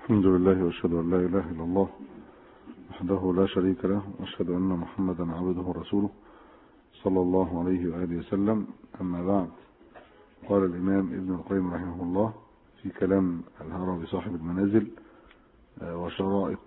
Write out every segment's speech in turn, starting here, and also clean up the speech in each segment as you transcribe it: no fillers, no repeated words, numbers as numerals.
الحمد لله وأشهد أن لا إله إلا الله وحده لا شريك له، وأشهد أن محمدا عبده ورسوله صلى الله عليه وآله وسلم. أما بعد، قال الإمام ابن القيم رحمه الله في كلام الهروي صاحب المنازل: وشرائط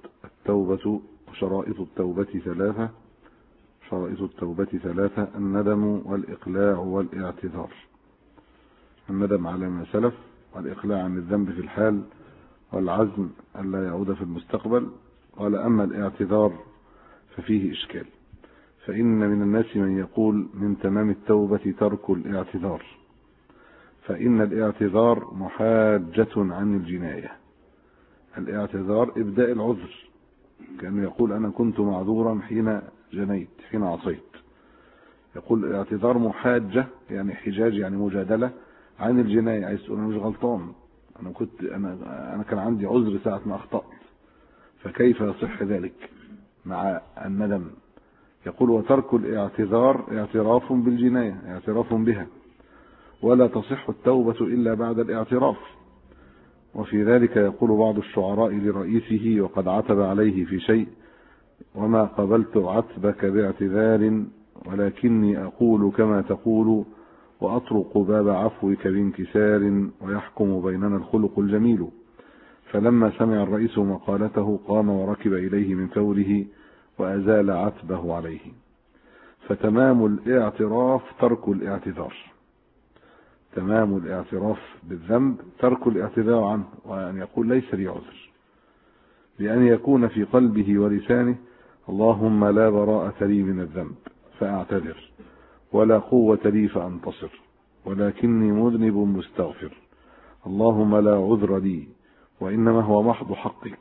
التوبة ثلاثة: الندم والإقلاع والاعتذار. الندم على ما سلف، والإقلاع عن الذنب في الحال، والعزم ألا يعود في المستقبل. قال: أما الاعتذار ففيه إشكال، فإن من الناس من يقول من تمام التوبة ترك الاعتذار، فإن الاعتذار محاجة عن الجناية. الاعتذار إبداء العذر، كأنه يقول أنا كنت معذورا حين جنيت، حين عصيت. يقول الاعتذار محاجة، يعني حجاج، يعني مجادلة عن الجناية. عايز تقول أنا مش غلطان، أنا كان عندي عذر ساعة ما أخطأت، فكيف يصح ذلك مع الندم؟ يقول: وترك الاعتذار اعتراف بالجناية، اعتراف بها، ولا تصح التوبة إلا بعد الاعتراف. وفي ذلك يقول بعض الشعراء لرئيسه وقد عتب عليه في شيء: وما قبلت عتبك باعتذار، ولكني أقول كما تقول، وأطرق باب عفوك بانكسار، ويحكم بيننا الخلق الجميل. فلما سمع الرئيس مقالته قام وركب إليه من فوره وأزال عتبه عليه. فتمام الاعتراف ترك الاعتذار، تمام الاعتراف بالذنب ترك الاعتذار عنه، وأن يقول ليس لي عذر، بأن يكون في قلبه ولسانه: اللهم لا براءة لي من الذنب فأعتذر، ولا قوة لي فأنتصر، ولكني مذنب مستغفر، اللهم لا عذر لي، وإنما هو محض حقك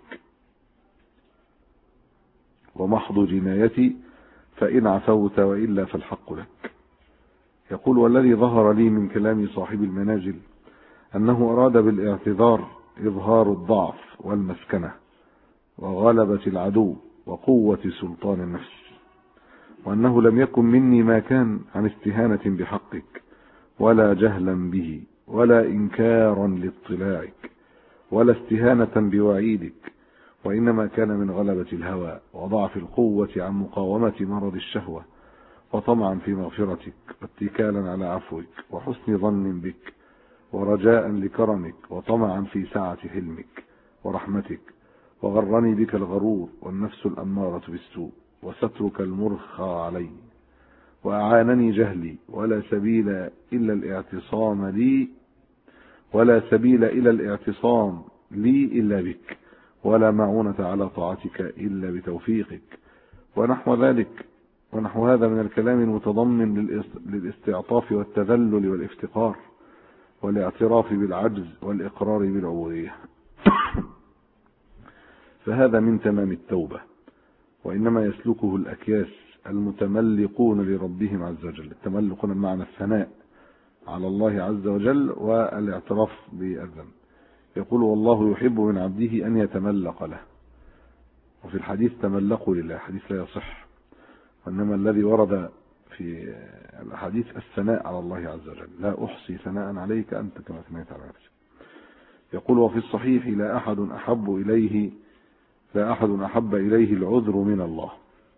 ومحض جنايتي، فإن عفوت وإلا فالحق لك. يقول: والذي ظهر لي من كلام صاحب المنازل أنه أراد بالاعتذار إظهار الضعف والمسكنة وغلبة العدو وقوة سلطان النفس، وأنه لم يكن مني ما كان عن استهانة بحقك، ولا جهلا به، ولا إنكارا لاطلاعك، ولا استهانة بوعيدك، وإنما كان من غلبة الهوى وضعف القوة عن مقاومة مرض الشهوة، وطمعا في مغفرتك، واتكالا على عفوك، وحسن ظن بك، ورجاء لكرمك، وطمعا في سعة حلمك ورحمتك. وغرني بك الغرور والنفس الأمارة بالسوء، وسترك المرخى علي، وأعانني جهلي، ولا سبيل إلى الاعتصام لي إلا بك، ولا معونة على طاعتك إلا بتوفيقك. ونحو هذا من الكلام المتضمن للاستعطاف والتذلل والافتقار، والاعتراف بالعجز، والإقرار بالعبودية. فهذا من تمام التوبة، وإنما يسلكه الأكياس المتملقون لربهم عز وجل. التملقون بمعنى الثناء على الله عز وجل والاعتراف بالذنب. يقول: والله يحب من عبده أن يتملق له. وفي الحديث: تملقوا لله، حديث لا يصح، وإنما الذي ورد في الحديث الثناء على الله عز وجل: لا أحصي ثناء عليك أنت كما ثنيت على نفسك. يقول: وفي الصحيح: لا أحد أحب إليه العذر من الله.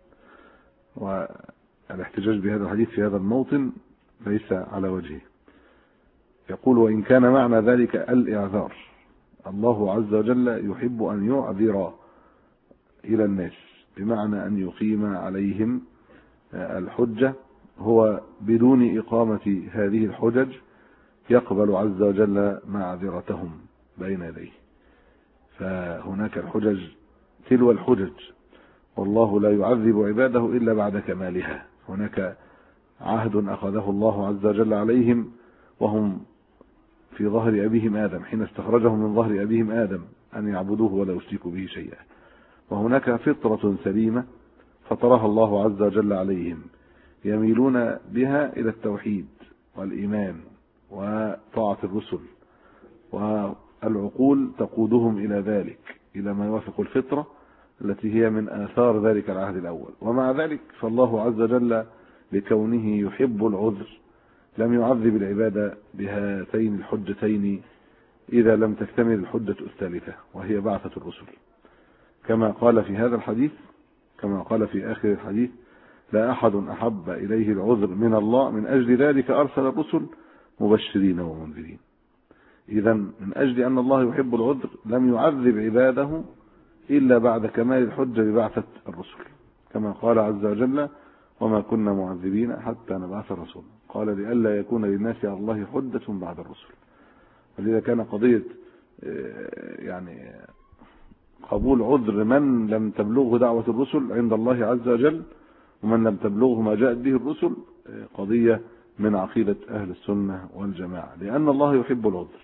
والاحتجاج بهذا الحديث في هذا الموطن ليس على وجهه. يقول: وإن كان معنى ذلك الإعذار، الله عز وجل يحب أن يعذر إلى الناس، بمعنى أن يقيم عليهم الحجة، هو بدون إقامة هذه الحجج يقبل عز وجل معذرتهم بين يديه. فهناك الحجج تلو الحجج، والله لا يعذب عباده إلا بعد كمالها. هناك عهد أخذه الله عز وجل عليهم وهم في ظهر أبيهم آدم، حين استخرجهم من ظهر أبيهم آدم، أن يعبدوه ولا يشركوا به شيئا. وهناك فطرة سليمة فطرها الله عز وجل عليهم، يميلون بها إلى التوحيد والإيمان وطاعة الرسل، والعقول تقودهم إلى ذلك، إلى ما يوافق الفطرة التي هي من آثار ذلك العهد الأول. ومع ذلك فالله عز وجل لكونه يحب العذر لم يعذب العباد بهاتين الحجتين إذا لم تكتمل الحجة الثالثة وهي بعثة الرسل، كما قال في هذا الحديث، كما قال في آخر الحديث: لا أحد أحب إليه العذر من الله، من أجل ذلك أرسل الرسل مبشرين ومنذرين. إذا من أجل أن الله يحب العذر لم يعذب عباده إلا بعد كمال الحجة ببعثة الرسل، كما قال عز وجل: وما كنا معذبين حتى نبعث رسولا. قال: لئلا يكون للناس على الله حجة بعد الرسل. ولذا كان قضية يعني قبول عذر من لم تبلغه دعوة الرسل عند الله عز وجل ومن لم تبلغه ما جاءت به الرسل قضية من عقيدة أهل السنة والجماعة، لأن الله يحب العذر.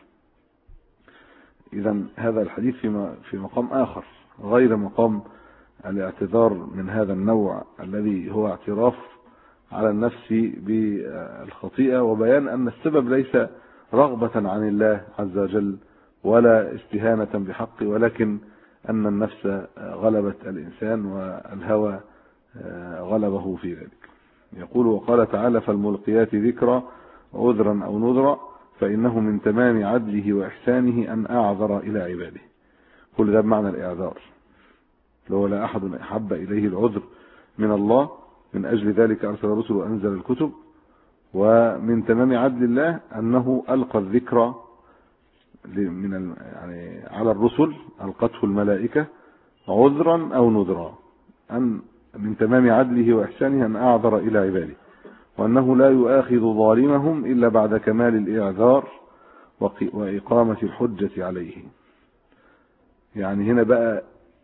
إذن هذا الحديث في مقام آخر غير مقام الاعتذار من هذا النوع الذي هو اعتراف على النفس بالخطيئة وبيان أن السبب ليس رغبة عن الله عز وجل ولا استهانة بحقه، ولكن أن النفس غلبت الإنسان والهوى غلبه في ذلك. يقول: وقال تعالى: فالملقيات ذكرى عذرا أو نذرا فإنه من تمام عدله وإحسانه أن أعذر إلى عباده. كل ده بمعنى الإعذار، لو لا أحد أحب إليه العذر من الله، من أجل ذلك أرسل الرسل وأنزل الكتب. ومن تمام عدل الله أنه ألقى الذكرى يعني على الرسل، ألقته الملائكة عذرا أو نذرا، أن من تمام عدله وإحسانه أن أعذر إلى عباده، وأنه لا يؤاخذ ظالمهم إلا بعد كمال الإعذار وإقامة الحجة عليه. يعني هنا بقى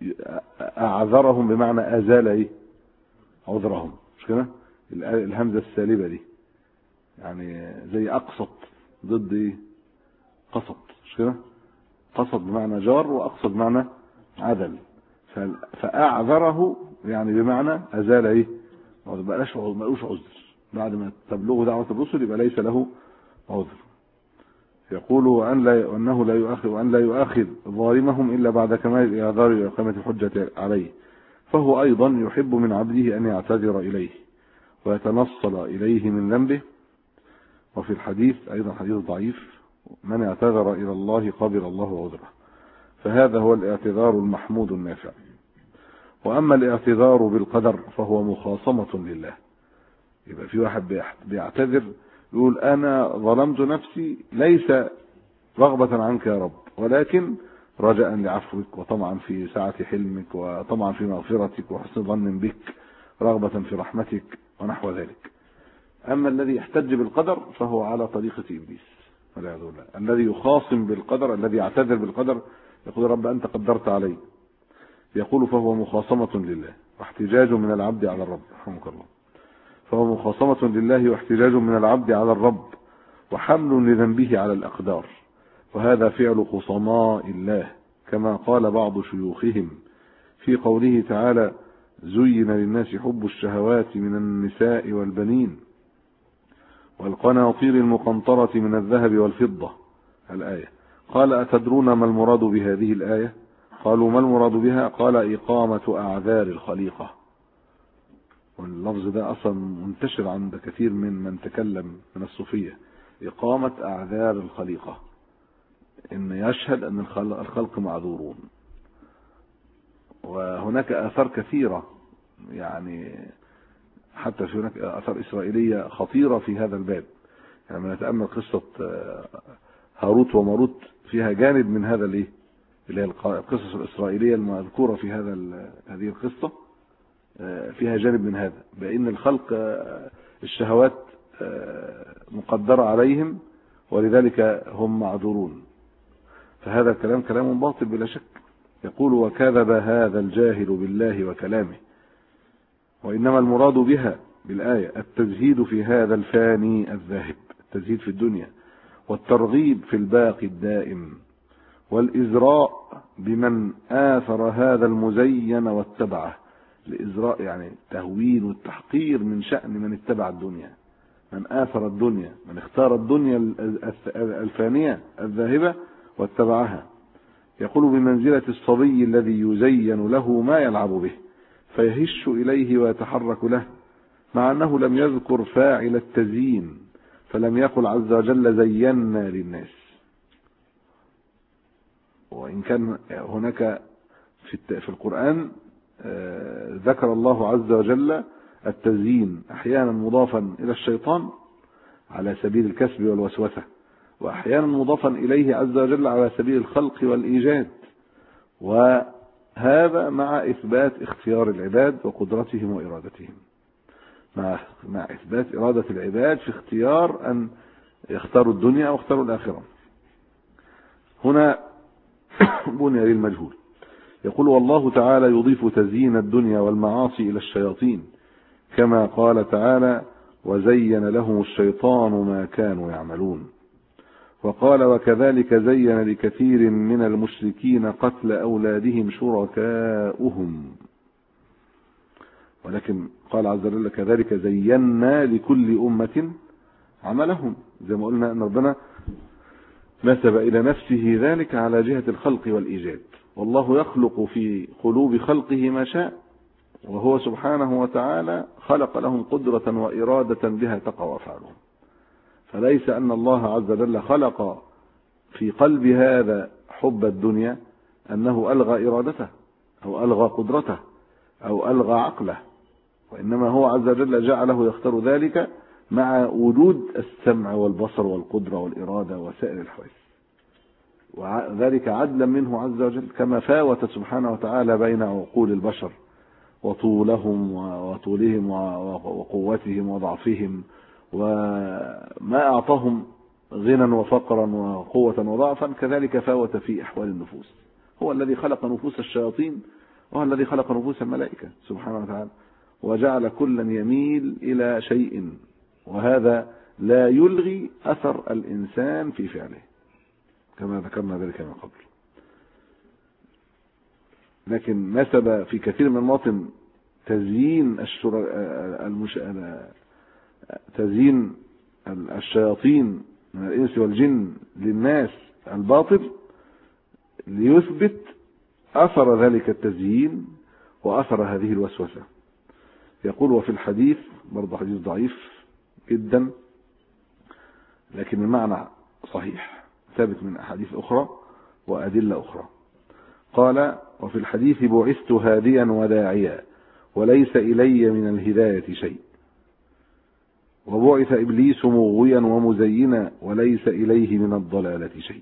أعذرهم بمعنى أزال عذرهم، مش كده؟ الهمزة السالبة دي يعني زي أقسط ضد قسط، مش كده؟ قسط بمعنى جار وأقسط بمعنى عدل، فأعذره يعني بمعنى أزال ما بقاش عذر بعد ما تبلغ دعوة الرسل، يبقى ليس له عذر. يقول: وأنه لا يؤاخذ ظالمهم إلا بعد كمال الإعذار وإقامة الحجة عليه، فهو أيضا يحب من عبده أن يعتذر إليه ويتنصل إليه من ذنبه. وفي الحديث أيضا حديث ضعيف: من اعتذر إلى الله قبل الله عذره. فهذا هو الاعتذار المحمود النافع. وأما الاعتذار بالقدر فهو مخاصمة لله. يبقى في واحد بيعتذر يقول: أنا ظلمت نفسي ليس رغبة عنك يا رب، ولكن رجاء لعفوك وطمعا في سعة حلمك وطمعا في مغفرتك وحسن ظن بك رغبة في رحمتك ونحو ذلك. أما الذي يحتج بالقدر فهو على طريقة إبليس والعياذ بالله، الذي يخاصم بالقدر، الذي يعتذر بالقدر، يقول: رب أنت قدرت علي. يقول: فهو مخاصمة لله واحتجاج من العبد على الرب. رحمك الله. فهو مخاصمة لله واحتجاج من العبد على الرب وحمل لذنبه على الأقدار، وهذا فعل خصماء الله، كما قال بعض شيوخهم في قوله تعالى: زين للناس حب الشهوات من النساء والبنين والقناطير المقنطرة من الذهب والفضة، الآية. قال: أتدرون ما المراد بهذه الآية؟ قالوا: ما المراد بها؟ قال: إقامة أعذار الخليقة. واللفظ ده أصلا منتشر عند كثير من تكلم من الصوفية، إقامة أعذار الخليقة، إن يشهد أن الخلق معذورون. وهناك آثار كثيرة، يعني حتى في هناك آثار إسرائيلية خطيرة في هذا الباب. يعني لما نتأمل قصة هاروت وماروت فيها جانب من هذا اللي هي القصص الإسرائيلية المذكورة في هذه القصة، فيها جانب من هذا، بأن الخلق الشهوات مقدرة عليهم ولذلك هم معذورون. فهذا الكلام كلام باطل بلا شك. يقول: وكذب هذا الجاهل بالله وكلامه. وإنما المراد بها بالآية التزهيد في هذا الفاني الذاهب، التزهيد في الدنيا، والترغيب في الباقي الدائم، والإزراء بمن آثر هذا المزين واتبعه. الإزراء يعني التهوين والتحقير من شأن من اتبع الدنيا، من آثر الدنيا، من اختار الدنيا الفانية الذاهبة واتبعها. يقول: بمنزلة الصبي الذي يزين له ما يلعب به فيهش إليه ويتحرك له، مع أنه لم يذكر فاعل التزيين، فلم يقل عز وجل: زينا للناس. وإن كان هناك في القرآن ذكر الله عز وجل التزيين أحيانا مضافا إلى الشيطان على سبيل الكسب والوسوسة، وأحيانا مضافا إليه عز وجل على سبيل الخلق والإيجاد، وهذا مع إثبات اختيار العباد وقدرتهم وإرادتهم، مع إثبات إرادة العباد في اختيار أن يختاروا الدنيا أو يختاروا الآخرة. هنا بني للمجهول. يقول والله تعالى يضيف تزيين الدنيا والمعاصي إلى الشياطين كما قال تعالى وزين لهم الشيطان ما كانوا يعملون. وقال وكذلك زين لكثير من المشركين قتل أولادهم شركاؤهم. ولكن قال عز وجل كذلك زينا لكل أمة عملهم، زي ما قلنا أن ربنا نسب إلى نفسه ذلك على جهة الخلق والإيجاد، والله يخلق في قلوب خلقه ما شاء، وهو سبحانه وتعالى خلق لهم قدرة وإرادة بها تقع أفعالهم. فليس أن الله عز وجل خلق في قلب هذا حب الدنيا أنه ألغى إرادته أو ألغى قدرته أو ألغى عقله، وإنما هو عز وجل جعله يختار ذلك مع وجود السمع والبصر والقدرة والإرادة وسائر الحواس، وذلك عدلا منه عز وجل، كما فاوت سبحانه وتعالى بين عقول البشر وطولهم وقوتهم وضعفهم، وما أعطاهم غنى وفقرا وقوة وضعفا كذلك فاوت في أحوال النفوس. هو الذي خلق نفوس الشياطين وهو الذي خلق نفوس الملائكة سبحانه وتعالى، وجعل كلا يميل إلى شيء، وهذا لا يلغي أثر الإنسان في فعله كما ذكرنا ذلك من قبل. لكن نسب في كثير من المواطن تزيين الشياطين من الإنس والجن للناس الباطل ليثبت أثر ذلك التزيين وأثر هذه الوسوسة. يقول وفي الحديث، برضه حديث ضعيف جدا لكن المعنى صحيح ثابت من أحاديث أخرى وأدلة أخرى، قال وفي الحديث بعثت هاديا وداعيا وليس إلي من الهداية شيء، وبعث إبليس مغويا ومزينا وليس إليه من الضلالة شيء.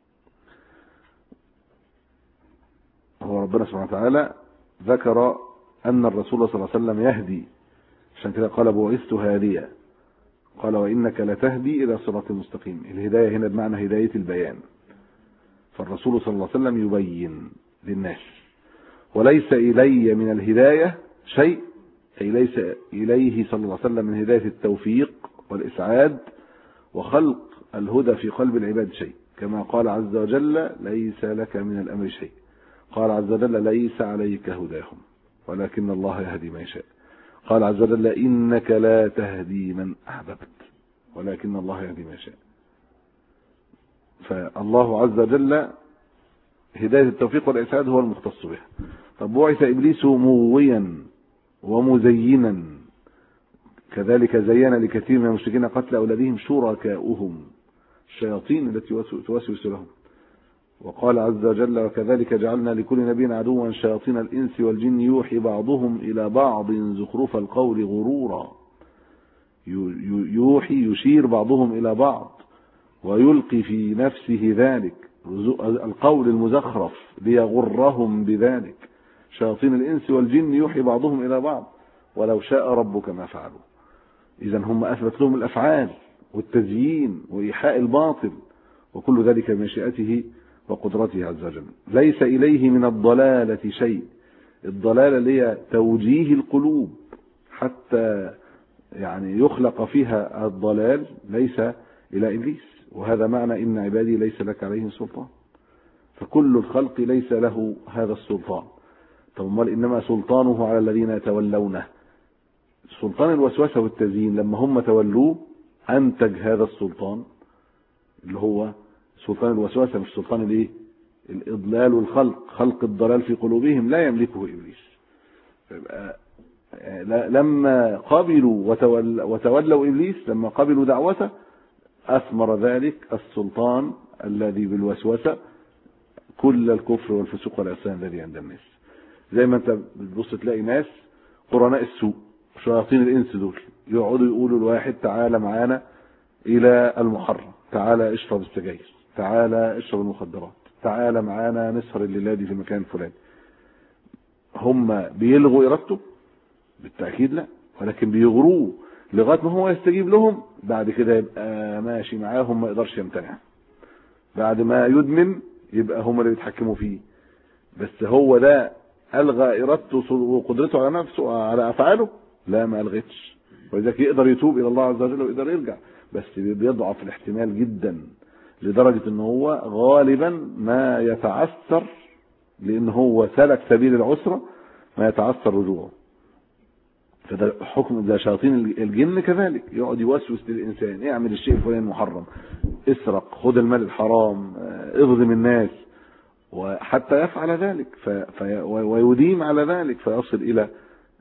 هو ربنا سبحانه وتعالى ذكر أن الرسول صلى الله عليه وسلم يهدي، عشان كده قال بعثت هاديا، قال وإنك لتهدي إلى صراط مستقيم. الهداية هنا بمعنى هداية البيان، فالرسول صلى الله عليه وسلم يبين للناس. وليس إلي من الهداية شيء، أي ليس إليه صلى الله عليه وسلم من هداية التوفيق والإسعاد وخلق الهدى في قلب العباد شيء، كما قال عز وجل ليس لك من الأمر شيء. قال عز وجل ليس عليك هداهم ولكن الله يهدي من يشاء. قال عز وجل إنك لا تهدي من أحببت ولكن الله يهدي من يشاء. فالله عز وجل هداية التوفيق والإسعاد هو المختص به. طب بعث إبليس مغويا ومزينا، كذلك زين لكثير من المشركين قتل أولادهم شركاؤهم، الشياطين التي توسوس لهم. وقال عز وجل وكذلك جعلنا لكل نبي عدوا شياطين الإنس والجن يوحي بعضهم إلى بعض زخرف القول غرورا. يوحي يشير بعضهم إلى بعض ويلقي في نفسه ذلك القول المزخرف ليغرهم بذلك. شياطين الإنس والجن يوحي بعضهم إلى بعض ولو شاء ربك ما فعلوا. إذن هم أثبت لهم الأفعال والتزيين وإيحاء الباطل، وكل ذلك بمشيئته وقدرته عز وجل. ليس إليه من الضلالة شيء، الضلالة اللي هي توجيه القلوب حتى يعني يخلق فيها الضلال ليس إلى إبليس، وهذا معنى إن عبادي ليس لك عليهم سلطان. فكل الخلق ليس له هذا السلطان. طب إنما سلطانه على الذين يتولونه. سلطان الوسوسة والتزيين لما هم تولوه أنتج هذا السلطان اللي هو سلطان الوسوسة، مش سلطان الايه؟ الإضلال والخلق، خلق الضلال في قلوبهم لا يملكه إبليس. لما قبلوا وتولوا إبليس، لما قبلوا دعوته أثمر ذلك السلطان الذي بالوسوسة كل الكفر والفسوق والعصيان الذي عند الناس. زي ما انت بتبص تلاقي ناس قرناء السوء شياطين الانس دول يقعدوا يقولوا لواحد تعالى معانا الى المحرم، تعالى اشرب السجاير، تعالى اشرب المخدرات، تعالى معانا نسهر الليله دي في مكان فلاني. هم بيلغوا ارادته؟ بالتاكيد لا، ولكن بيغروه لغايه ما هو يستجيب لهم، بعد كده يبقى ماشي معاهم ما يقدرش يمتنع. بعد ما يدمن يبقى هم اللي بيتحكموا فيه. بس هو ده الغى ارادته وقدرته على نفسه على افعاله؟ لا، ما الغتش. ولذلك يقدر يتوب الى الله عز وجل ويقدر يرجع، بس بيضعف الاحتمال جدا لدرجه ان هو غالبا ما يتعثر، لان هو سلك سبيل العسره ما يتعثر رجوعه. فده حكم ده شياطين الجن كذلك، يقعد يوسوس للانسان اعمل الشيء الفلاني محرم، اسرق، خذ المال الحرام، اظلم الناس، وحتى يفعل ذلك ويديم على ذلك فيصل الى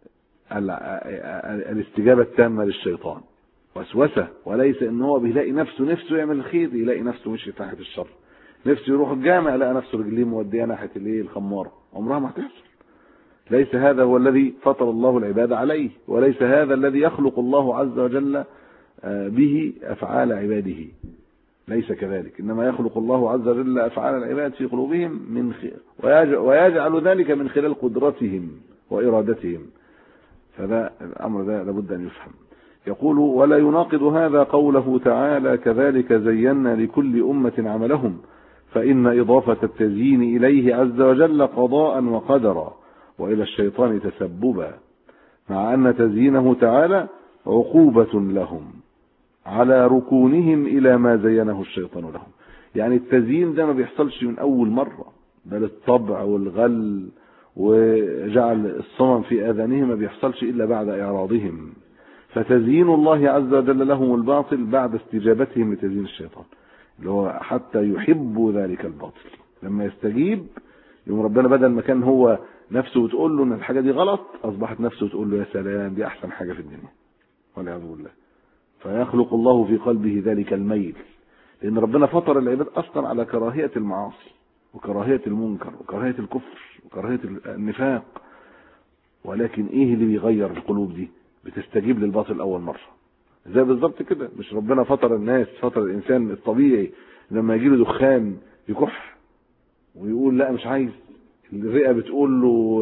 الاستجابه التامه للشيطان. وسوسه، وليس ان هو بيلاقي نفسه يعمل الخير، يلاقي نفسه مش في ناحيه الشر، نفسه يروح الجامع لقى نفسه رجليه موديه ناحيه الخماره. عمرها ما هتحصل. ليس هذا هو الذي فطر الله العباد عليه، وليس هذا الذي يخلق الله عز وجل به افعال عباده، ليس كذلك. انما يخلق الله عز وجل افعال العباد في قلوبهم من ويجعل ذلك من خلال قدرتهم وارادتهم. فذا الامر ده لابد ان يفهم. يقول: ولا يناقض هذا قوله تعالى: كذلك زينا لكل امه عملهم، فان اضافه التزيين اليه عز وجل قضاء وقدرا، والى الشيطان تسببا، مع ان تزيينه تعالى عقوبه لهم على ركونهم الى ما زينه الشيطان لهم. يعني التزيين ده ما بيحصلش من اول مره، بل الطبع والغل وجعل الصمم في اذانهم ما بيحصلش الا بعد اعراضهم. فتزيين الله عز وجل لهم الباطل بعد استجابتهم لتزيين الشيطان، اللي هو حتى يحبوا ذلك الباطل. لما يستجيب يوم ربنا بدل ما كان هو نفسه بتقول له ان الحاجه دي غلط، اصبحت نفسه تقول له يا سلام دي احسن حاجه في الدنيا، والعياذ بالله. فيخلق الله في قلبه ذلك الميل، لان ربنا فطر العباد اصلا على كراهيه المعاصي وكراهيه المنكر وكراهيه الكفر وكراهيه النفاق. ولكن ايه اللي بيغير القلوب دي؟ بتستجيب للباطل اول مره. زي بالظبط كده، مش ربنا فطر الناس، فطر الانسان الطبيعي لما يجي له دخان يكح ويقول لا مش عايز، الرئه بتقول له،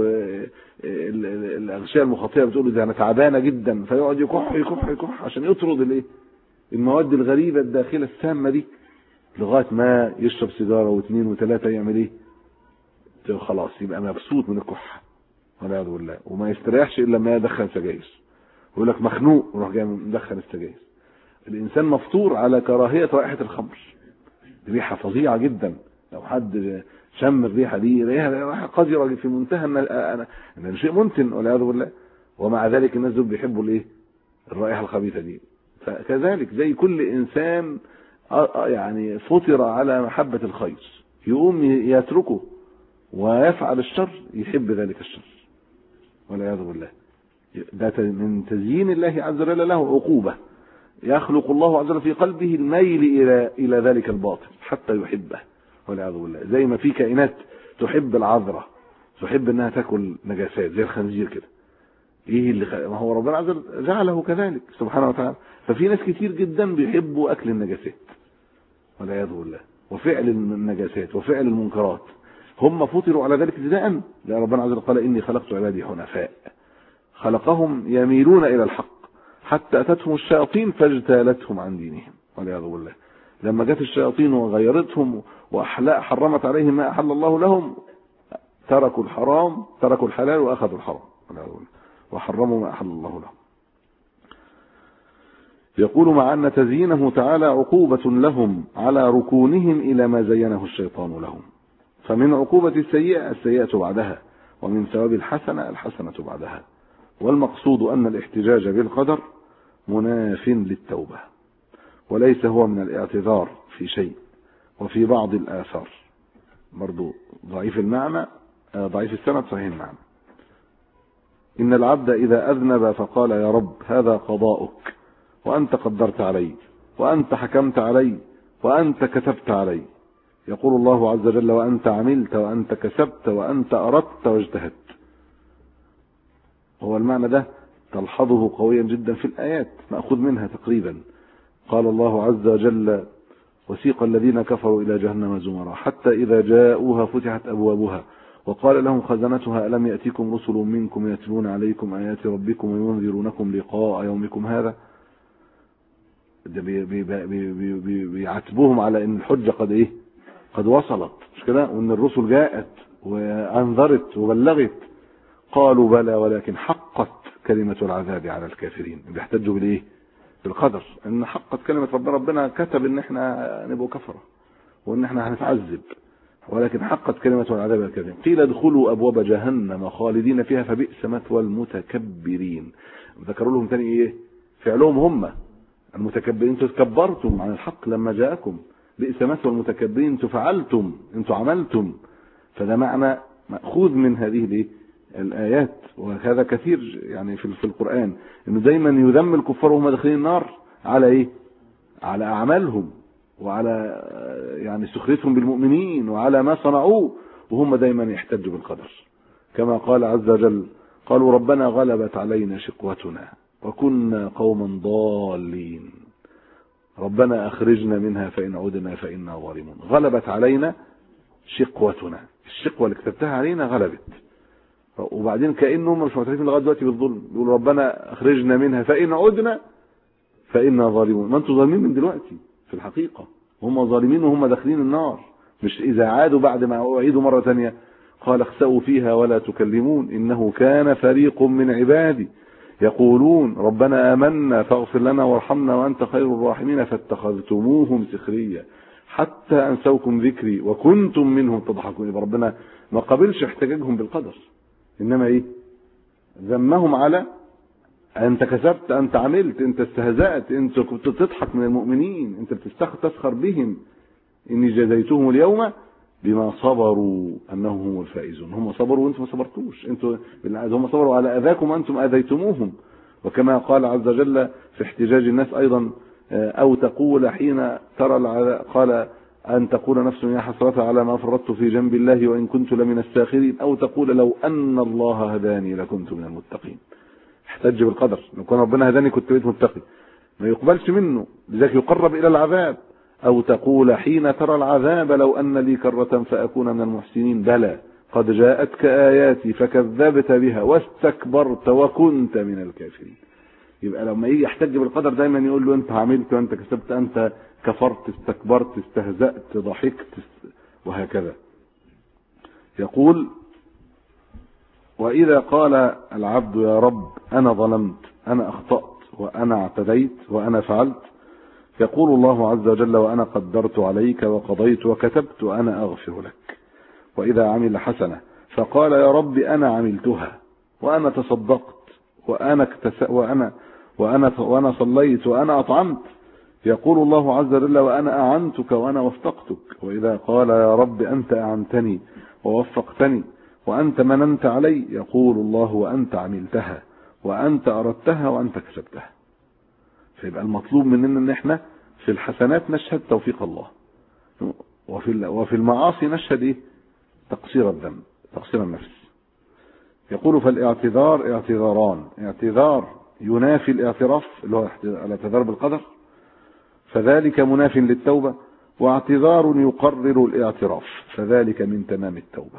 الاغشيه المخاطيه بتقول له ده انا تعبانه جدا، فيقعد يكح يكح يكح عشان يطرد المواد الغريبه الداخله السامه دي، لغايه ما يشرب سيجاره واثنين وثلاثه، يعمل ايه؟ خلاص يبقى مبسوط من الكحه والعياذ بالله، وما يستريحش الا ما يدخن سجاير، ويقول لك مخنوق ويروح جاي مدخن السجاير. الانسان مفطور على كراهيه رائحه الخمر، ريحه فظيعه جدا. لو حد شم الريحه دي، ريحه قذره في منتهى ان شيء منتن والعياذ بالله، ومع ذلك الناس دول بيحبوا الايه؟ الرائحه الخبيثه دي. فكذلك زي كل انسان يعني فطر على محبه الخير، يقوم يتركه ويفعل الشر، يحب ذلك الشر والعياذ بالله. ده من تزيين الله عز وجل له عقوبه، يخلق الله عز وجل في قلبه الميل الى ذلك الباطل حتى يحبه والعياذ بالله. زي ما في كائنات تحب العذره، تحب انها تاكل نجاسات زي الخنزير كده. ايه اللي ما هو ربنا عز وجل جعله كذلك سبحانه وتعالى. ففي ناس كتير جدا بيحبوا اكل النجاسات والعياذ بالله، وفعل النجاسات وفعل المنكرات. هم فطروا على ذلك ابتداء، لأن ربنا عز وجل قال اني خلقت عبادي حنفاء، خلقهم يميلون الى الحق حتى اتتهم الشياطين فاجتالتهم عن دينهم والعياذ بالله. لما جت الشياطين وغيرتهم حرمت عليهم ما احل الله لهم، تركوا الحرام، تركوا الحلال واخذوا الحرام وحرموا ما احل الله لهم. يقول: مع ان تزيينه تعالى عقوبة لهم على ركونهم الى ما زينه الشيطان لهم، فمن عقوبة السيئة بعدها، ومن ثواب الحسنة بعدها. والمقصود ان الاحتجاج بالقدر مناف للتوبة، وليس هو من الاعتذار في شيء. وفي بعض الآثار برضو ضعيف المعنى، ضعيف السند صحيح المعنى: إن العبد إذا أذنب فقال يا رب هذا قضاؤك، وأنت قدرت علي، وأنت حكمت علي، وأنت كتبت علي، يقول الله عز وجل وأنت عملت وأنت كسبت وأنت أردت واجتهدت. هو المعنى ده تلحظه قويا جدا في الآيات، مأخذ منها تقريبا. قال الله عز وجل وسيق الذين كفروا إلى جهنم زمرا حتى إذا جاءوها فتحت أبوابها وقال لهم خزنتها ألم يأتيكم رسل منكم يتلون عليكم آيات ربكم وينذرونكم لقاء يومكم هذا. بيعاتبوهم على ان الحجة قد وصلت، مش كده، وان الرسل جاءت وانذرت وبلغت. قالوا بلى ولكن حقت كلمة العذاب على الكافرين. بيحتجوا بالقدر، ان حقت كلمة ربنا كتب ان احنا نبقى كفرة وان احنا هنتعذب، ولكن حقت كلمة العذاب على الكافرين. قيل ادخلوا ابواب جهنم خالدين فيها فبئس مثوى المتكبرين. ذكروا لهم تاني فعلهم هم المتكبرين. انتوا تكبرتم عن الحق لما جاءكم، بئس مثوى المتكبرين. انتوا فعلتم، انتوا عملتم. فده معنى مأخوذ من هذه الآيات، وهذا كثير يعني في القرآن، انه دايما يذم الكفار وهم داخلين النار على على أعمالهم وعلى يعني سخريتهم بالمؤمنين وعلى ما صنعوه، وهم دايما يحتجوا بالقدر. كما قال عز وجل قالوا ربنا غلبت علينا شقوتنا وكنا قوما ضالين ربنا أخرجنا منها فإن عدنا فإنا ظالمون. غلبت علينا شقوتنا، الشقوة اللي كتبتها علينا غلبت. وبعدين كأنهم مش معترفين لغاية دلوقتي بالظلم، يقولوا ربنا أخرجنا منها فإن عدنا فإنا ظالمون. ما انتوا ظالمين من دلوقتي في الحقيقة، هم ظالمين وهم داخلين النار، مش إذا عادوا بعد ما أعيدوا مرة ثانية. قال اخسأوا فيها ولا تكلمون إنه كان فريق من عبادي يقولون ربنا آمنا فاغفر لنا وارحمنا وأنت خير الراحمين فاتخذتموهم سخريا حتى أنسوكم ذكري وكنتم منهم تضحكون. يبقى ربنا ما قبلش احتجاجهم بالقدر، إنما ذمهم على أنت كسبت، أنت عملت، أنت استهزأت، أنت كنت تضحك من المؤمنين، أنت تسخر بهم. إني جزيتهم اليوم بما صبروا أنهم هم الفائزون. هم صبروا وأنتم ما صبرتوش، هم صبروا على أذاكم وأنتم أذيتموهم. وكما قال عز وجل في احتجاج الناس أيضا أو تقول حين ترى العذاب قال أن تقول نفس يا حسرة على ما فرطت في جنب الله وإن كنت لمن الساخرين أو تقول لو أن الله هداني لكنت من المتقين. احتج بالقدر، لو كان ربنا هداني كنت بقيت متقي، ما يقبلش منه، لذلك يقرب إلى العذاب. أو تقول حين ترى العذاب لو أن لي كرة فأكون من المحسنين بلى قد جاءتك آياتي فكذبت بها واستكبرت وكنت من الكافرين. يبقى لما يجي يحتج بالقدر دايما يقول له أنت عملت وأنت كسبت، أنت كفرت، استكبرت، استهزأت، ضحكت، وهكذا. يقول وإذا قال العبد يا رب أنا ظلمت، أنا أخطأت، وأنا اعتديت، وأنا فعلت، يقول الله عز وجل وأنا قدرت عليك وقضيت وكتبت وأنا أغفر لك. وإذا عمل حسنة فقال يا رب أنا عملتها وأنا تصدقت وأنا صليت وأنا أطعمت، يقول الله عز وجل وأنا أعنتك وأنا وفقتك. وإذا قال يا رب أنت أعنتني ووفقتني وأنت مننت علي، يقول الله وأنت عملتها وأنت أردتها وأنت كسبتها. فيبقى المطلوب مننا ان احنا في الحسنات نشهد توفيق الله، وفي المعاصي نشهد تقصير الذنب، تقصير النفس. يقول فالاعتذار اعتذاران، اعتذار ينافي الاعتراف اللي هو الاعتذار بالقدر فذلك مناف للتوبة، واعتذار يقرر الاعتراف فذلك من تمام التوبة.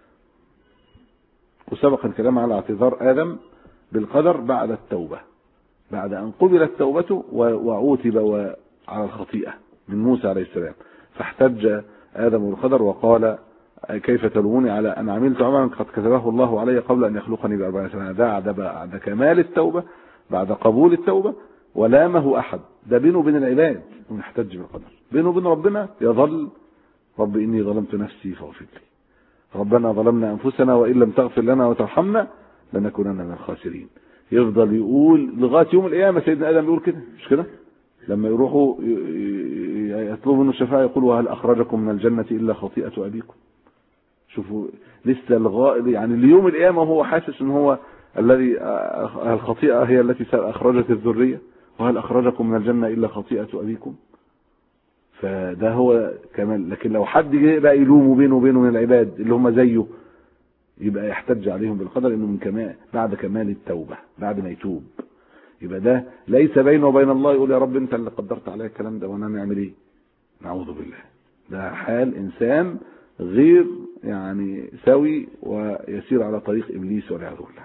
وسبق الكلام على اعتذار آدم بالقدر بعد التوبة، بعد أن قبلت توبته وعوتب على الخطيئة من موسى عليه السلام، فاحتج آدم بالقدر وقال كيف تلوموني على أن عملت عملا قد كتبه الله علي قبل أن يخلقني ب40 سنة. ده بعد كمال التوبة، بعد قبول التوبة، ولامه أحد. ده بينه وبين العباد ونحتج بالقدر، بينه وبين ربنا يظل رب إني ظلمت نفسي فاغفر لي، ربنا ظلمنا أنفسنا وإن لم تغفر لنا وترحمنا لنكونن من الخاسرين. يفضل يقول لغاية يوم القيامة. سيدنا آدم يقول كده، مش كده؟ لما يروحوا يطلبوا منه الشفاعة يقول وهل أخرجكم من الجنة إلا خطيئة أبيكم. شوفوا لسه يعني ليوم القيامة هو حاسس ان هو الذي الخطيئة هي التي أخرجت الذرية، وهل أخرجكم من الجنة إلا خطيئة أبيكم. فده هو كمال. لكن لو حد جه بقى يلومه بينه وبينه من العباد اللي هم زيه، يبقى يحتج عليهم بالقدر انه من كمال، بعد كمال التوبة، بعد ما يتوب. يبقى ده ليس بينه وبين الله يقول يا رب انت اللي قدرت عليا الكلام ده وانا نعمل ايه؟ نعوذ بالله. ده حال انسان غير يعني سوي ويسير على طريق ابليس والعياذ بالله.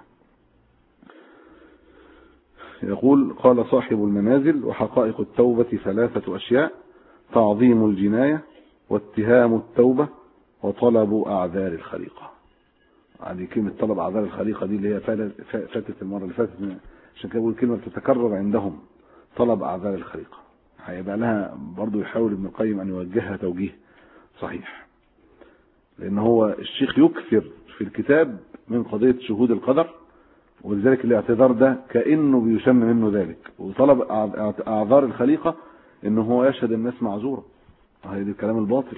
يقول قال صاحب المنازل وحقائق التوبة 3 أشياء: تعظيم الجناية، واتهام التوبة، وطلب أعذار الخليقة. يعني كلمة طلب أعذار الخليقة دي اللي هي فاتت المرة اللي فاتت، عشان كده بقول كلمة تتكرر عندهم، طلب أعذار الخليقة. هيبقى لها برضو يحاول ابن القيم أن يوجهها توجيه صحيح، لأن هو الشيخ يكثر في الكتاب من قضية شهود القدر، ولذلك الاعتذار ده كأنه بيسمى منه ذلك. وطلب أعذار الخليقة إنه هو يشهد الناس معذورة، هذا الكلام الباطل.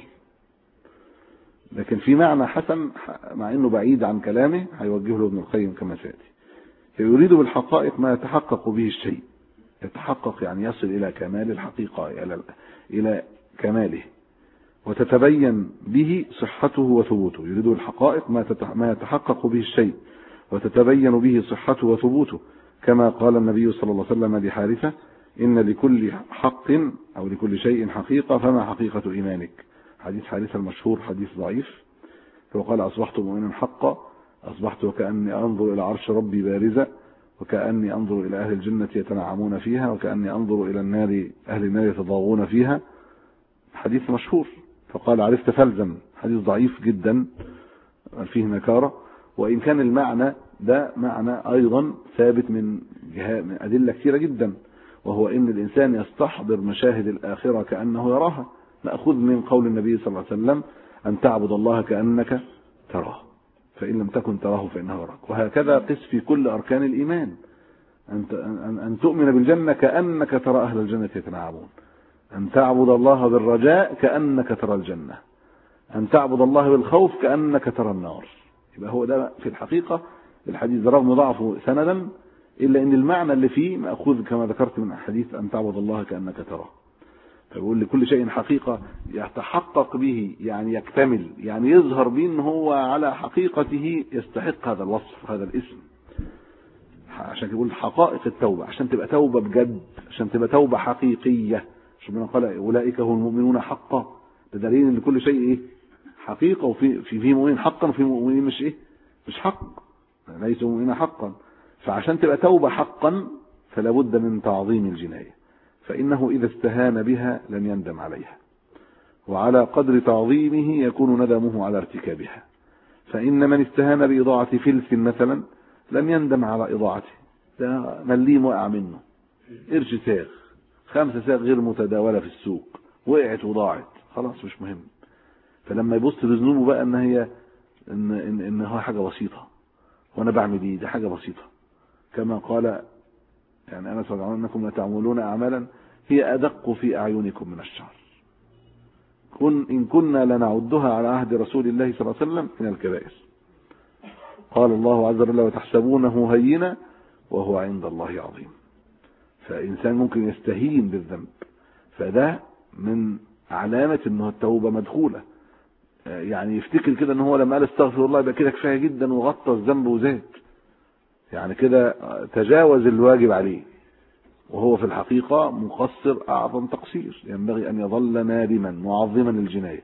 لكن في معنى حسن مع إنه بعيد عن كلامه هيوجه له ابن القيم كما سيأتي. يريد بالحقائق ما يتحقق به الشيء، يتحقق يعني يصل إلى كمال الحقيقة، إلى كماله، وتتبين به صحته وثبوته. يريد الحقائق ما يتحقق به الشيء وتتبين به صحته وثبوته، كما قال النبي صلى الله عليه وسلم لحارثة: إن لكل حق أو لكل شيء حقيقة، فما حقيقة إيمانك؟ حديث حارثة المشهور حديث ضعيف. فقال: أصبحت مؤمنا حقا، أصبحت وكأني أنظر إلى عرش ربي بارزة، وكأني أنظر إلى أهل الجنة يتنعمون فيها، وكأني أنظر إلى النار أهل النار يتضاغون فيها. حديث مشهور. فقال: عرفت فلزم. حديث ضعيف جدا فيه نكارة، وإن كان المعنى ده معنى أيضا ثابت من أدلة كثيرة جدا، وهو إن الإنسان يستحضر مشاهد الآخرة كأنه يراها. نأخذ من قول النبي صلى الله عليه وسلم: أن تعبد الله كأنك تراه، فإن لم تكن تراه فإنه يراك. وهكذا قس في كل أركان الإيمان، أن تؤمن بالجنة كأنك ترى أهل الجنة يتنعمون، أن تعبد الله بالرجاء كأنك ترى الجنة، أن تعبد الله بالخوف كأنك ترى النار. يبقى هو ده في الحقيقة الحديث، رغم ضعفه سندا إلا أن المعنى اللي فيه مأخوذ كما ذكرت من حديث أن تعبد الله كأنك تراه. فيقول لكل شيء حقيقة يتحقق به، يعني يكتمل، يعني يظهر به أنه هو على حقيقته يستحق هذا الوصف، هذا الاسم. عشان يقول حقائق التوبة، عشان تبقى توبة بجد، عشان تبقى توبة حقيقية. ربنا قال: أولئك هم المؤمنون حقا. ده دليل ان كل شيء ايه حقيقة، وفي مؤمنين حقا وفي مؤمنين مش ايه مش حق، ليسوا مؤمنين حقا. فعشان تبقى توبة حقا فلا بد من تعظيم الجناية، فإنه إذا استهان بها لم يندم عليها، وعلى قدر تعظيمه يكون ندمه على ارتكابها. فإن من استهان بإضاعة فلس مثلا لم يندم على إضاعته، ده مليم وقع منه، قرش ساغ، 5 ساغ غير متداولة في السوق، وقعت وضاعت، خلاص مش مهم. فلما يبص لذنوبه بقى ان هي ان هو حاجه بسيطه، وانا بعمل ايه، دي حاجه بسيطه. كما قال يعني انس رضي الله عنه: انكم لتعملون اعمالا هي ادق في اعينكم من الشعر، ان كنا لنعدها على عهد رسول الله صلى الله عليه وسلم من الكبائر. قال الله عز وجل: وتحسبونه هينا وهو عند الله عظيم. فإنسان ممكن يستهين بالذنب، فده من علامة انه التوبة مدخولة. يعني يفتكر كده ان هو لما قال استغفر الله يبقى كده كفاية جدا وغطى الذنب وزاد، يعني كده تجاوز الواجب عليه، وهو في الحقيقة مقصر اعظم تقصير. ينبغي ان يظل نادما معظما الجناية،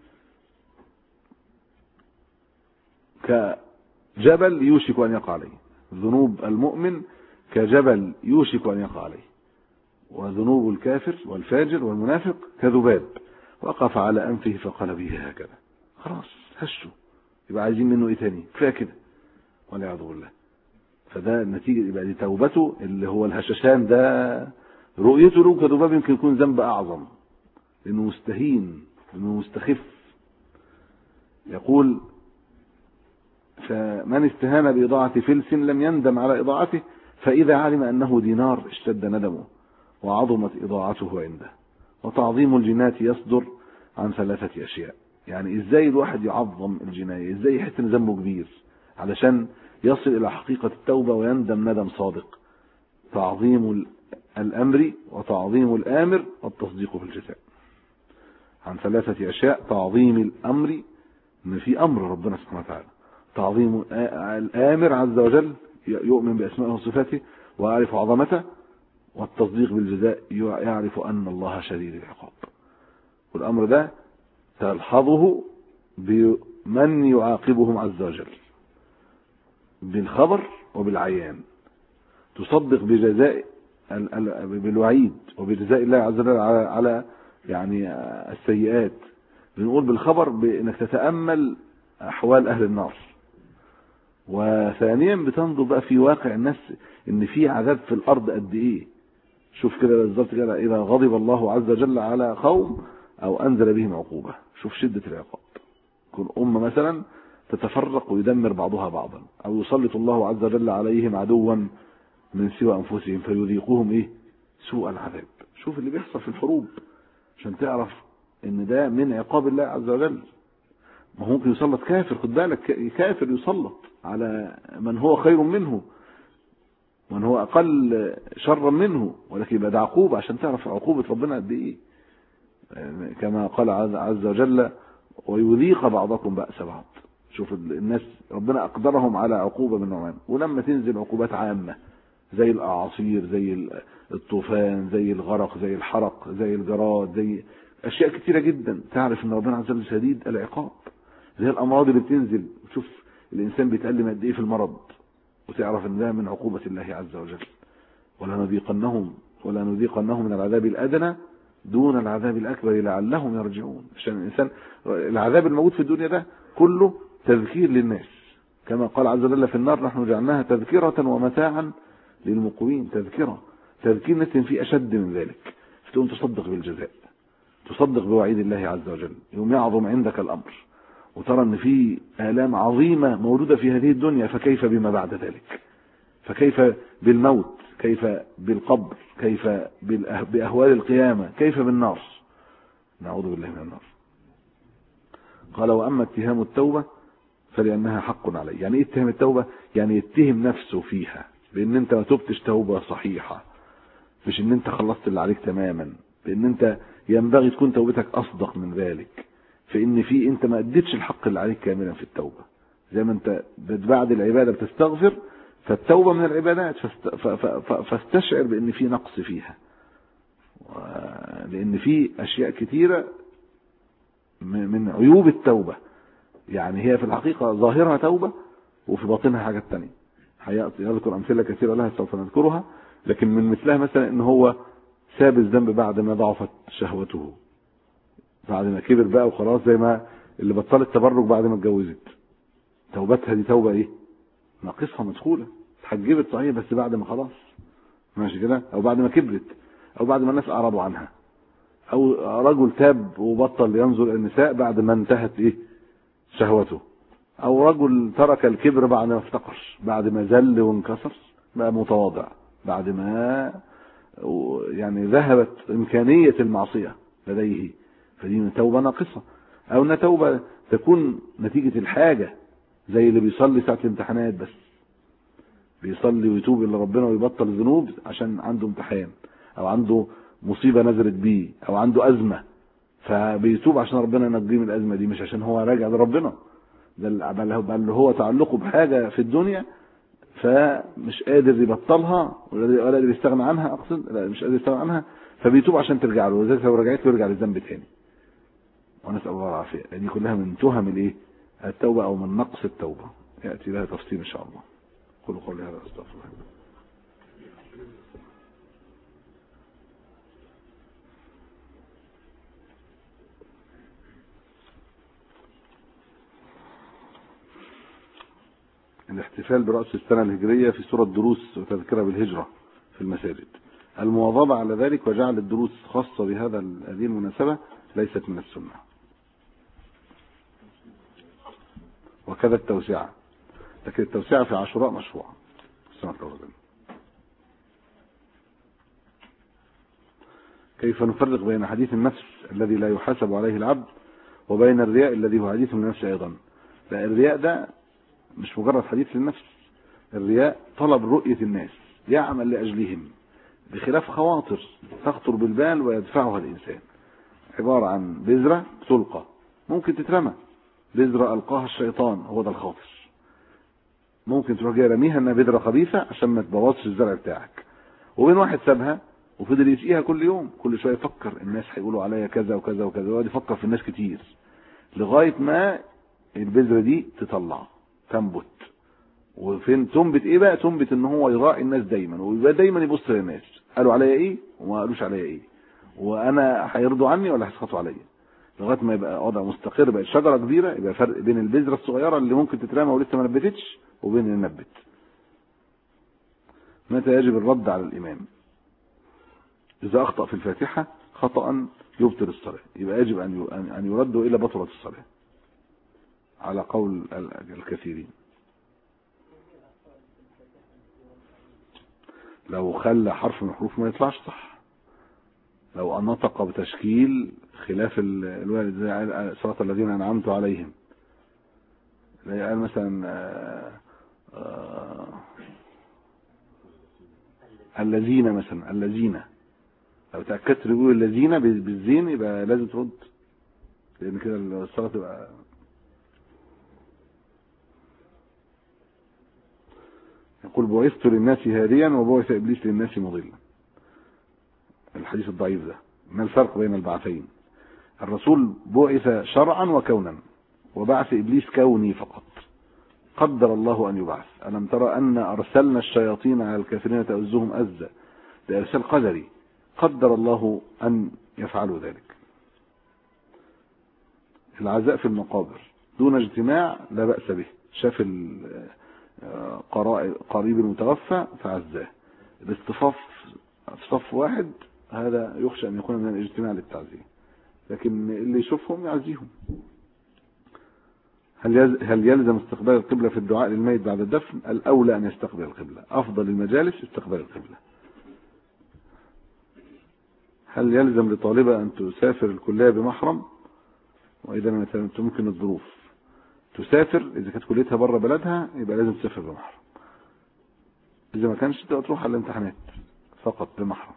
كجبل يوشك ان يقع عليه. ذنوب المؤمن كجبل يوشك ان يقع عليه، وذنوب الكافر والفاجر والمنافق كذباب وقف على أنفه فقال به هكذا، خلاص هشوا، يبقى عايزين منه ايه تاني؟ كفايه كده والعياذ بالله. فده النتيجه، يبقى دي توبته اللي هو الهشاشان ده، رؤيته له كذباب يمكن يكون ذنب اعظم، لانه مستهين، لانه مستخف. يقول: فمن استهان بإضاعة فلس لم يندم على إضاعته، فإذا علم أنه دينار اشتد ندمه وعظمت إضاعته عنده. وتعظيم الجناية يصدر عن 3 أشياء. يعني إزاي الواحد يعظم الجناية، إزاي يحس إن ذنبه كبير علشان يصل إلى حقيقة التوبة ويندم ندم صادق؟ تعظيم الأمر وتعظيم الآمر والتصديق في الجزاء. عن 3 أشياء: تعظيم الأمر، إن في أمر ربنا سبحانه وتعالى، تعظيم الآمر عز وجل يؤمن بأسمائه وصفاته ويعرف عظمته، والتصديق بالجزاء يعرف أن الله شديد العقاب. والأمر ده تلحظه بمن يعاقبهم عز وجل بالخبر وبالعيان، تصدق بجزاء بالوعيد وبجزاء الله عز وجل على يعني السيئات. بنقول بالخبر بأنك تتأمل أحوال أهل النار، وثانيا بتنظر بقى في واقع الناس إن في عذاب في الأرض قد إيه. شوف كده بالظبط كده، إذا غضب الله عز وجل على قوم أو أنزل بهم عقوبة، شوف شدة العقاب. يكون أمة مثلا تتفرق ويدمر بعضها بعضا، أو يسلط الله عز وجل عليهم عدوا من سوى أنفسهم فيذيقوهم إيه؟ سوء العذاب. شوف اللي بيحصل في الحروب عشان تعرف إن ده من عقاب الله عز وجل. ما هو ممكن يسلط كافر، خد بالك، كافر يسلط على من هو خير منه، من هو أقل شرا منه، ولكن يبقى ده عقوبة عشان تعرف عقوبة ربنا قد إيه. كما قال عز وجل: ويذيق بعضكم بأس بعض. شوف الناس ربنا أقدرهم على عقوبة من نوعين، ولما تنزل عقوبات عامة زي الأعاصير، زي الطوفان، زي الغرق، زي الحرق، زي الجراد، زي أشياء كثيرة جدا، تعرف أن ربنا عز وجل شديد العقاب. زي الأمراض اللي بتنزل، شوف الإنسان بيتألم قد إيه في المرض، وتعرف أن ده من عقوبة الله عز وجل. ولا نذيقنهم من العذاب الأدنى دون العذاب الأكبر لعلهم يرجعون. عشان الإنسان العذاب الموجود في الدنيا ده كله تذكير للناس، كما قال عز وجل: في النار نحن جعلناها تذكرة ومتاعا للمقوين. تذكير ناس في أشد من ذلك، فتقوم تصدق بالجزاء، تصدق بوعيد الله عز وجل، يوم يعظم عندك الأمر، وترى أن في آلام عظيمة موجودة في هذه الدنيا، فكيف بما بعد ذلك؟ فكيف بالموت؟ كيف بالقبر؟ كيف بأهوال القيامة؟ كيف بالنار؟ نعوذ بالله من النار. قال: وأما اتهام التوبة فلأنها حق عليه. يعني ايه اتهام التوبة؟ يعني يتهم نفسه فيها بأن انت ما تبتش توبة صحيحة، مش ان انت خلصت اللي عليك تماما، بأن انت ينبغي تكون توبتك أصدق من ذلك، فإن انت ما اديتش الحق اللي عليك كاملا في التوبة. زي ما انت بعد العبادة بتستغفر، فالتوبة من العبادات، فاستشعر بأن في نقص فيها، لأن في أشياء كثيرة من عيوب التوبة. يعني هي في الحقيقة ظاهرها توبة وفي باطنها حاجات تانية. يذكر أمثلة كثيرة لها سوف نذكرها، لكن من مثلها مثلا إن هو ساب الذنب بعد ما ضعفت شهوته، بعد ما كبر بقى وخلاص، زي ما اللي بطلت تبرج بعد ما اتجوزت، توبتها دي توبة ايه؟ ناقصها، مدخولة، اتحجبت صحيح بس بعد ما خلاص، ماشي كده، او بعد ما كبرت، او بعد ما الناس اعرضوا عنها، او رجل تاب وبطل ينظر النساء بعد ما انتهت ايه؟ شهوته، او رجل ترك الكبر بعد ما افتقر، بعد ما ذل وانكسر بقى متواضع، بعد ما يعني ذهبت امكانية المعصية لديه، فدي توبة ناقصة. او ان توبة تكون نتيجة الحاجة، زي اللي بيصلي ساعة الامتحانات بس، بيصلي ويتوب الى ربنا ويبطل الذنوب عشان عنده امتحان، او عنده مصيبة نزلت بيه، او عنده ازمة، فبيتوب عشان ربنا ينجيه من الازمة دي، مش عشان هو راجع لربنا. ده اللي هو تعلقه بحاجة في الدنيا فمش قادر يبطلها ولا قادر يستغنى عنها، اقصد لا مش قادر يستغنى عنها، فبيتوب عشان ترجع له، وزي لو رجعت له يرجع للذنب تاني، ونسأل الله العافية. دي كلها من تهم الايه؟ التوبة، او من نقص التوبة، يأتي لها تفصيل ان شاء الله. قولوا قولي هذا استغفر الله. الاحتفال برأس السنة الهجرية في سورة دروس وتذكرة بالهجرة في المساجد، المواظبة على ذلك وجعل الدروس خاصة هذه المناسبة ليست من السنة. وكذا التوسعة، لكن التوسعة في عاشوراء مشروعة. كيف نفرق بين حديث النفس الذي لا يحاسب عليه العبد وبين الرياء الذي هو حديث من النفس أيضا؟ لا، الرياء ده مش مجرد حديث للنفس، الرياء طلب رؤية الناس، يعمل لأجلهم، بخلاف خواطر تخطر بالبال ويدفعها الإنسان. عبارة عن بذرة تلقى ممكن تترمى، بذرة ألقاها الشيطان هو ده الخاطر، ممكن تروح جاي رميها انها بذرة خبيثة عشان ما تبوظش الزرع بتاعك. وبين واحد سابها وفضل يسقيها كل يوم، كل شوية يفكر الناس هيقولوا عليا كذا وكذا وكذا، ويقعد يفكر في الناس كتير لغاية ما البذرة دي تطلع تنبت. وفين تنبت ايه بقى؟ تنبت ان هو يراعي الناس دايما، ويبقى دايما يبص للناس قالوا عليا ايه وما قالوش عليا ايه، وانا هيرضوا عني ولا هيسخطوا عليا، لغايه ما يبقى وضع مستقر، بقت شجره كبيره، يبقى فرق بين البذره الصغيره اللي ممكن تترمى ولسه ما نبتتش وبين اللي نبت. متى يجب الرد على الامام؟ اذا اخطا في الفاتحه خطا يبطل الصلاه، يبقى يجب ان يرد الى بطلة الصلاه على قول الكثيرين. لو خلى حرف من الحروف ما يطلعش صح، لو نطق بتشكيل خلاف الوالد زي صراط الذين انعمت عليهم، زي قال مثلا الذين، مثلا الذين، لو تأكدت رجوع الذين بالزين يبقى لازم ترد، لان كده الصلاة تبقى. يقول بعثت للناس هاديا وبعث ابليس للناس مضلا، الحديث الضعيف ده. ما الفرق بين البعثين؟ الرسول بعث شرعا وكونا، وبعث ابليس كوني فقط، قدر الله ان يبعث. الم ترى ان ارسلنا الشياطين على الكافرين تؤزهم ازا، ده ارسال قدري، قدر الله ان يفعلوا ذلك. العزاء في المقابر دون اجتماع لا بأس به، شاف قريب المتوفى فعزاه. الاصطفاف في صف واحد هذا يخشى ان يكون من الاجتماع للتعزية، لكن اللي يشوفهم يعزيهم. هل يلزم استقبال القبلة في الدعاء للميت بعد الدفن؟ الأولى أن يستقبل القبلة، أفضل المجالس استقبال القبلة. هل يلزم لطالبة أن تسافر الكلية بمحرم؟ وإذا ما تمكن الظروف تسافر، إذا كانت كليتها بره بلدها يبقى لازم تسافر بمحرم، إذا ما كانش تروح على الامتحانات فقط بمحرم.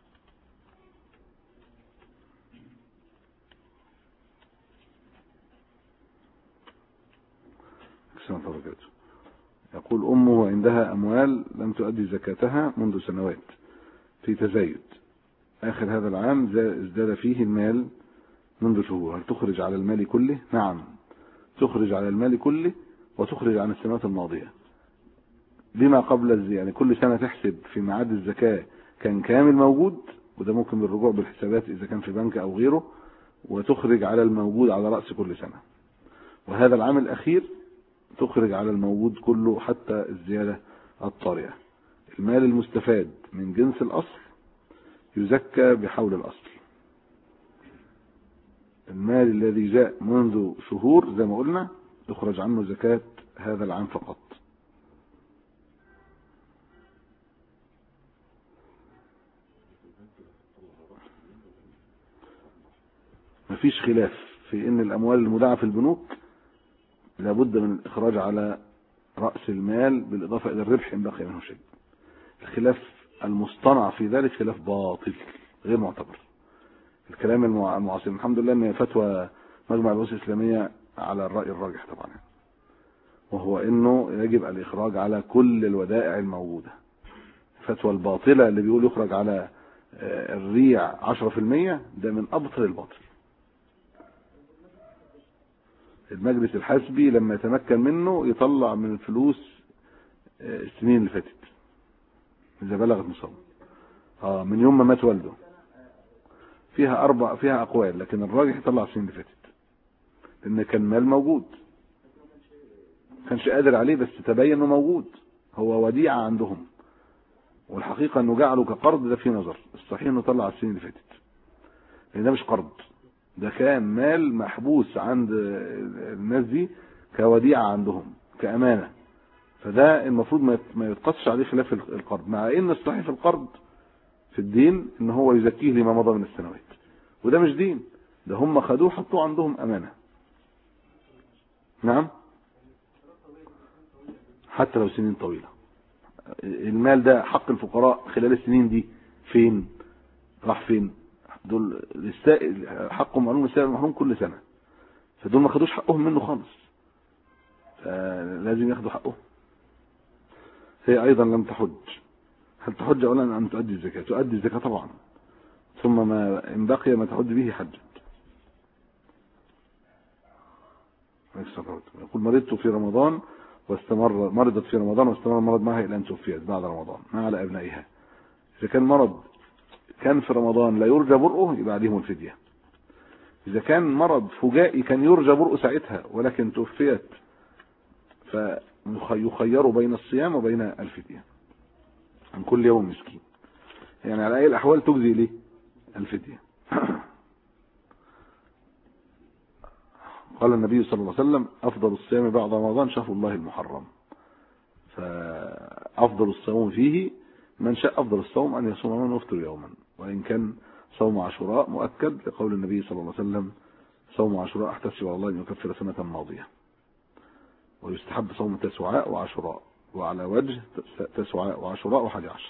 يقول أمه عندها أموال لم تؤدي زكاتها منذ سنوات في تزايد، آخر هذا العام ازداد فيه المال منذ شهور، هل تخرج على المال كله؟ نعم، تخرج على المال كله وتخرج عن السنوات الماضية بما قبل يعني كل سنة تحسب في ميعاد الزكاة كان كامل موجود، وده ممكن بالرجوع بالحسابات إذا كان في بنك أو غيره، وتخرج على الموجود على رأس كل سنة. وهذا العام الأخير تخرج على الموجود كله حتى الزيادة الطارئة. المال المستفاد من جنس الأصل يزكى بحول الأصل. المال الذي جاء منذ شهور زي ما قلنا يخرج عنه زكاة هذا العام فقط. مفيش خلاف في ان الاموال المودعة في البنوك لابد من الاخراج على رأس المال بالاضافة الى الربح ان بقي منه شيء. الخلاف المصطنع في ذلك خلاف باطل غير معتبر. الكلام المعاصر الحمد لله ان فتوى مجمع البحوث الاسلامية على الرأي الراجح طبعا، وهو انه يجب الاخراج على كل الودائع الموجودة. الفتوى الباطلة اللي بيقول يخرج على الريع 10% ده من ابطل الباطل. المجلس الحسبي لما يتمكن منه يطلع من الفلوس السنين اللي فاتت اذا بلغت نصاب، من يوم ما مات والده. فيها اقوال، لكن الراجح يطلع السنين اللي فاتت لان كان مال موجود، كانش قادر عليه بس تبين انه موجود، هو وديعة عندهم، والحقيقة انه جعله كقرض ده في نظر، الصحيح انه طلع السنين اللي فاتت لان ده مش قرض، ده كان مال محبوس عند الناس دي كوديعة عندهم كأمانة، فده المفروض ما يتقصش عليه خلاف القرض، مع ان الصحيح في القرض في الدين ان هو يزكيه لما مضى من السنوات، وده مش دين، ده هم خدوه حطوه عندهم أمانة. نعم، حتى لو سنين طويلة. المال ده حق الفقراء خلال السنين دي فين راح؟ فين دول للسائل حقهم معلوم، للسائل المحروم كل سنة، فدول ما خدوش حقهم منه خالص، فلازم ياخدوا حقهم. هي أيضا لم تحج. هل تحج أولا أن تؤدي الزكاة؟ تؤدي الزكاة طبعا، ثم ما إن بقي ما تحج به حجت. يقول مرضت في رمضان مرضت في رمضان واستمر المرض معها إلى أن توفيت بعد رمضان ما على أبنائها. إذا كان مرض كان في رمضان لا يرجى برؤه يبقى عليهم الفدية. إذا كان مرض فجائي كان يرجى برؤه ساعتها ولكن توفيت فيخير بين الصيام وبين الفدية عن كل يوم مسكين، يعني على أي الأحوال تجزي ليه الفدية. قال النبي صلى الله عليه وسلم أفضل الصيام بعد رمضان شهر الله المحرم، فأفضل الصوم فيه من شاء أفضل الصوم أن يصوم يوما ويفطر يوما، وإن كان صوم عاشوراء مؤكد لقول النبي صلى الله عليه وسلم صوم عاشوراء أحتسب على الله أن يكفر سنة ماضية، ويستحب صوم تسوعاء وعاشوراء، وعلى وجه تسوعاء وعاشوراء و11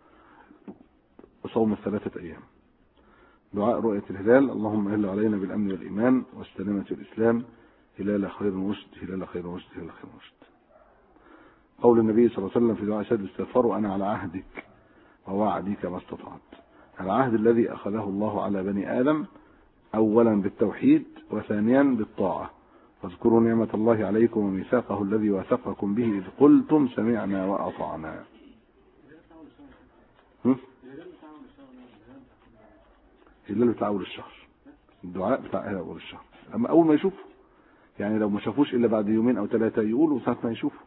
وصوم الثلاثة أيام. دعاء رؤية الهلال اللهم اهل علينا بالأمن والإيمان والسلامة والإسلام هلال خير وشد هلال خير وشد هلال خير وشد. قول النبي صلى الله عليه وسلم في دعاء سد الاستغفار وأنا على عهدك ووعدك ما استطعت. العهد الذي أخذه الله على بني آدم أولا بالتوحيد وثانيا بالطاعة، واذكروا نعمة الله عليكم وميثاقه الذي واثقكم به إذ قلتم سمعنا وأطعنا. هلال بتاع أول الشهر، الدعاء بتاع أول الشهر، أما أول ما يشوفوا، يعني لو ما شافوش إلا بعد يومين أو ثلاثة يقولوا ساعة ما يشوفوا.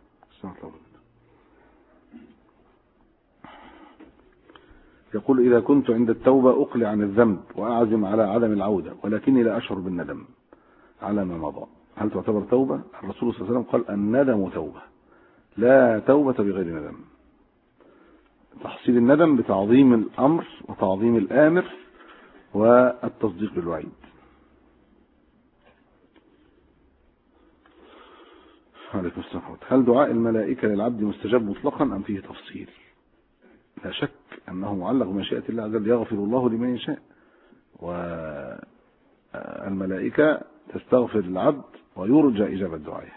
يقول إذا كنت عند التوبة أقلع عن الذنب وأعزم على عدم العودة ولكني لا أشعر بالندم على ما مضى، هل تعتبر توبة؟ الرسول صلى الله عليه وسلم قال الندم توبة، لا توبة بغير ندم. تحصيل الندم بتعظيم الأمر وتعظيم الآمر والتصديق بالوعيد. عليكم السلام. هل دعاء الملائكة للعبد مستجاب مطلقا أم فيه تفصيل؟ لا شك أنه معلق بمشيئة الله عز وجل، يغفر الله لمن يشاء، والملائكة تستغفر للعبد ويرجى إجابة دعائه.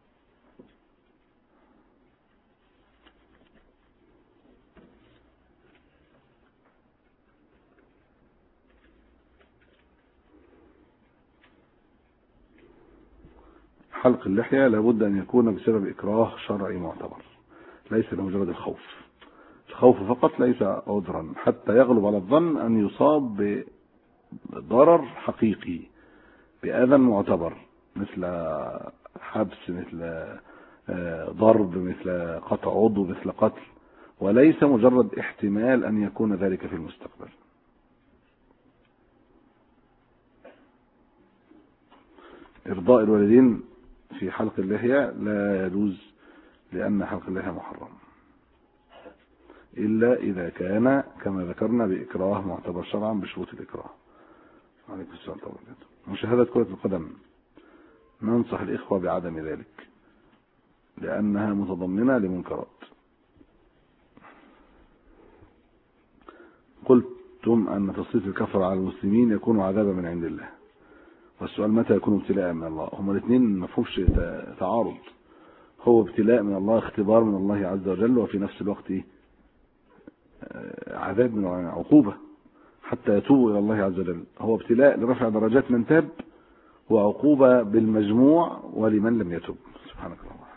حلق اللحية لابد أن يكون بسبب إكراه شرعي معتبر، ليس لمجرد الخوف. الخوف فقط ليس عذرا حتى يغلب على الظن أن يصاب بضرر حقيقي بأذى معتبر، مثل حبس، مثل ضرب، مثل قطع عضو، مثل قتل، وليس مجرد احتمال أن يكون ذلك في المستقبل. إرضاء الوالدين في حلق اللحية لا يجوز، لأن حلق اللحية محرم إلا إذا كان كما ذكرنا بإكراه معتبر شرعا بشروط الإكراه. عليكم السلام عليكم. مشاهدة كرة القدم ننصح الإخوة بعدم ذلك لأنها متضمنة لمنكرات. قلتم أن تسليط الكفر على المسلمين يكون عذابا من عند الله، والسؤال متى يكون ابتلاء من الله؟ هما الاثنين ما فيهمش تعارض، هو ابتلاء من الله، اختبار من الله عز وجل، وفي نفس الوقت عذاب من عقوبة حتى يتوبوا إلى الله عز وجل. هو ابتلاء لرفع درجات من تاب، وعقوبة بالمجموع ولمن لم يتب. سبحانك اللهم.